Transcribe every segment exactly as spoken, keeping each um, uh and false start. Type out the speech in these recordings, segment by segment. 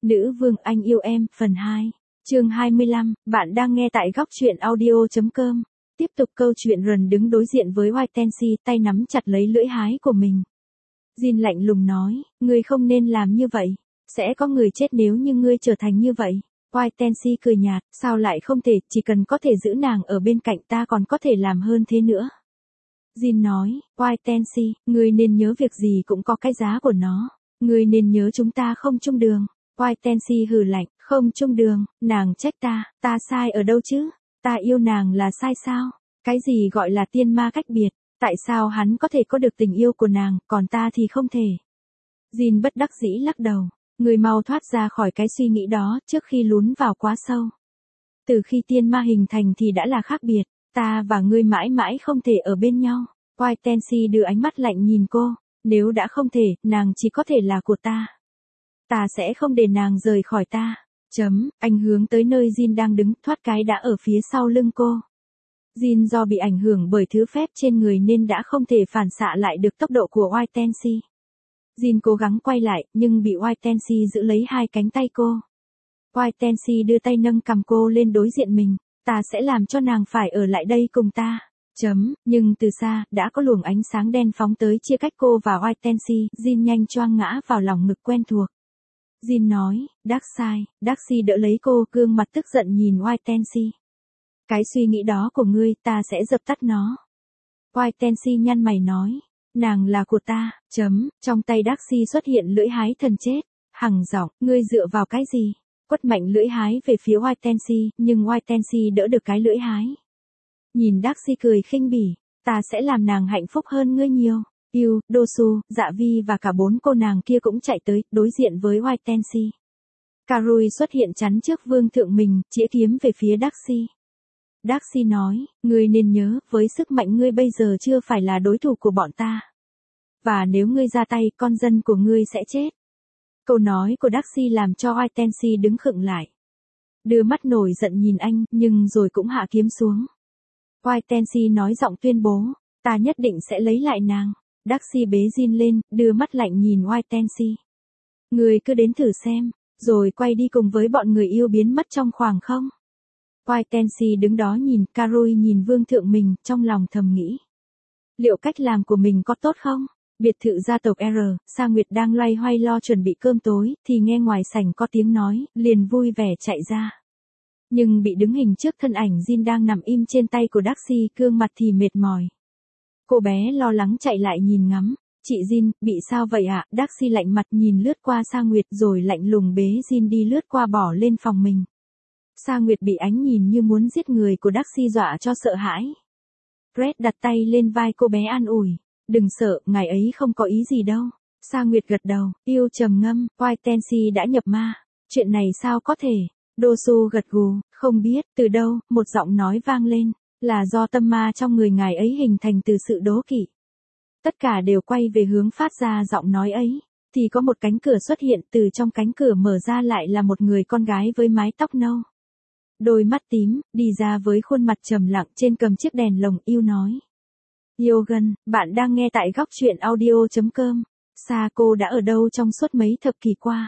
Nữ vương anh yêu em, phần hai. Chương hai mươi lăm, bạn đang nghe tại góc truyện audio.com. Tiếp tục câu chuyện Rần đứng đối diện với White Tansy, tay nắm chặt lấy lưỡi hái của mình. Jin lạnh lùng nói, ngươi không nên làm như vậy. Sẽ có người chết nếu như ngươi trở thành như vậy. White Tansy cười nhạt, sao lại không thể, chỉ cần có thể giữ nàng ở bên cạnh ta còn có thể làm hơn thế nữa. Jin nói, White Tansy, ngươi nên nhớ việc gì cũng có cái giá của nó. Ngươi nên nhớ chúng ta không chung đường. White Tansy hừ lạnh, không chung đường, nàng trách ta, ta sai ở đâu chứ? Ta yêu nàng là sai sao? Cái gì gọi là tiên ma cách biệt? Tại sao hắn có thể có được tình yêu của nàng, còn ta thì không thể? Jin bất đắc dĩ lắc đầu, người mau thoát ra khỏi cái suy nghĩ đó trước khi lún vào quá sâu. Từ khi tiên ma hình thành thì đã là khác biệt, ta và ngươi mãi mãi không thể ở bên nhau. White Tansy đưa ánh mắt lạnh nhìn cô, nếu đã không thể, nàng chỉ có thể là của ta. Ta sẽ không để nàng rời khỏi ta. Chấm, anh hướng tới nơi Jin đang đứng, thoát cái đã ở phía sau lưng cô. Jin do bị ảnh hưởng bởi thứ phép trên người nên đã không thể phản xạ lại được tốc độ của White Tansy. Jin cố gắng quay lại, nhưng bị White Tansy giữ lấy hai cánh tay cô. White Tansy đưa tay nâng cằm cô lên đối diện mình, ta sẽ làm cho nàng phải ở lại đây cùng ta. Chấm, nhưng từ xa, đã có luồng ánh sáng đen phóng tới chia cách cô và White Tansy, Jin nhanh choang ngã vào lòng ngực quen thuộc. Jin nói, Darkseid, Darcy đỡ lấy cô, gương mặt tức giận nhìn White Tansy. Cái suy nghĩ đó của ngươi, ta sẽ dập tắt nó. White Tansy nhăn mày nói, nàng là của ta, chấm, trong tay Darcy xuất hiện lưỡi hái thần chết, hằng giọng, ngươi dựa vào cái gì? Quất mạnh lưỡi hái về phía White Tansy, nhưng White Tansy đỡ được cái lưỡi hái. Nhìn Darcy cười khinh bỉ, ta sẽ làm nàng hạnh phúc hơn ngươi nhiều. Yêu, Dosu, Dạ Vi và cả bốn cô nàng kia cũng chạy tới, đối diện với White Tansy. Karui xuất hiện chắn trước vương thượng mình, chĩa kiếm về phía Darcy. Darcy nói, ngươi nên nhớ, với sức mạnh ngươi bây giờ chưa phải là đối thủ của bọn ta. Và nếu ngươi ra tay, con dân của ngươi sẽ chết. Câu nói của Darcy làm cho White Tansy đứng khựng lại. Đưa mắt nổi giận nhìn anh, nhưng rồi cũng hạ kiếm xuống. White Tansy nói giọng tuyên bố, ta nhất định sẽ lấy lại nàng. Darcy bế Jin lên, đưa mắt lạnh nhìn White Tansy. Người cứ đến thử xem, rồi quay đi cùng với bọn người yêu biến mất trong khoảng không. White Tansy đứng đó nhìn, Karui nhìn vương thượng mình, trong lòng thầm nghĩ. Liệu cách làm của mình có tốt không? Biệt thự gia tộc R, Sa Nguyệt đang loay hoay lo chuẩn bị cơm tối, thì nghe ngoài sảnh có tiếng nói, liền vui vẻ chạy ra. Nhưng bị đứng hình trước thân ảnh Jin đang nằm im trên tay của Darcy, gương mặt thì mệt mỏi. Cô bé lo lắng chạy lại nhìn ngắm, chị Jin, bị sao vậy ạ? À? Darcy lạnh mặt nhìn lướt qua Sa Nguyệt rồi lạnh lùng bế Jin đi lướt qua bỏ lên phòng mình. Sa Nguyệt bị ánh nhìn như muốn giết người của Darcy dọa cho sợ hãi. Red đặt tay lên vai cô bé an ủi, đừng sợ, ngài ấy không có ý gì đâu. Sa Nguyệt gật đầu, yêu trầm ngâm, White Tansy đã nhập ma, chuyện này sao có thể? Dosu gật gù, không biết, từ đâu, một giọng nói vang lên. Là do tâm ma trong người ngài ấy hình thành từ sự đố kỵ. Tất cả đều quay về hướng phát ra giọng nói ấy, thì có một cánh cửa xuất hiện, từ trong cánh cửa mở ra lại là một người con gái với mái tóc nâu. Đôi mắt tím, đi ra với khuôn mặt trầm lặng trên cầm chiếc đèn lồng, yêu nói. Yogan, bạn đang nghe tại góc truyện audio.com. Sa cô đã ở đâu trong suốt mấy thập kỷ qua?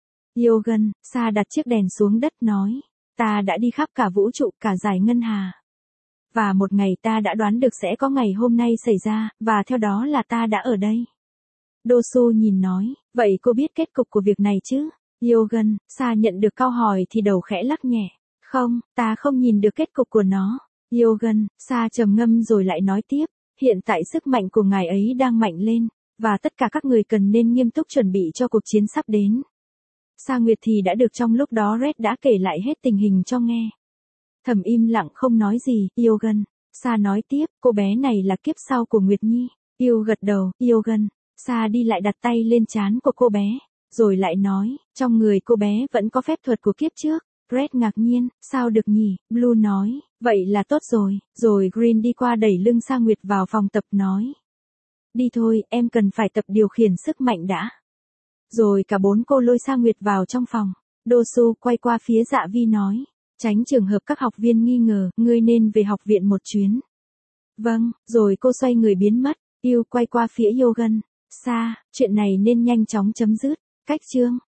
Yogan, Sa đặt chiếc đèn xuống đất nói. Ta đã đi khắp cả vũ trụ, cả dải ngân hà. Và một ngày ta đã đoán được sẽ có ngày hôm nay xảy ra, và theo đó là ta đã ở đây. Dosu nhìn nói, vậy cô biết kết cục của việc này chứ? Yogan, Sa nhận được câu hỏi thì đầu khẽ lắc nhẹ. Không, ta không nhìn được kết cục của nó. Yogan, Sa trầm ngâm rồi lại nói tiếp, hiện tại sức mạnh của ngài ấy đang mạnh lên, và tất cả các người cần nên nghiêm túc chuẩn bị cho cuộc chiến sắp đến. Sa Nguyệt thì đã được trong lúc đó Red đã kể lại hết tình hình cho nghe. Thầm im lặng không nói gì, Yogan. Sa nói tiếp, cô bé này là kiếp sau của Nguyệt Nhi. Yêu gật đầu, Yogan. Sa đi lại đặt tay lên trán của cô bé, rồi lại nói, trong người cô bé vẫn có phép thuật của kiếp trước. Red ngạc nhiên, sao được nhỉ? Blue nói, vậy là tốt rồi. Rồi Green đi qua đẩy lưng Sa Nguyệt vào phòng tập nói. Đi thôi, em cần phải tập điều khiển sức mạnh đã. Rồi cả bốn cô lôi Sa Nguyệt vào trong phòng. Dosu quay qua phía Dạ Vi nói. Tránh trường hợp các học viên nghi ngờ, ngươi nên về học viện một chuyến. Vâng, rồi cô xoay người biến mất, yêu quay qua phía Yogan. Sa, chuyện này nên nhanh chóng chấm dứt. Cách chương.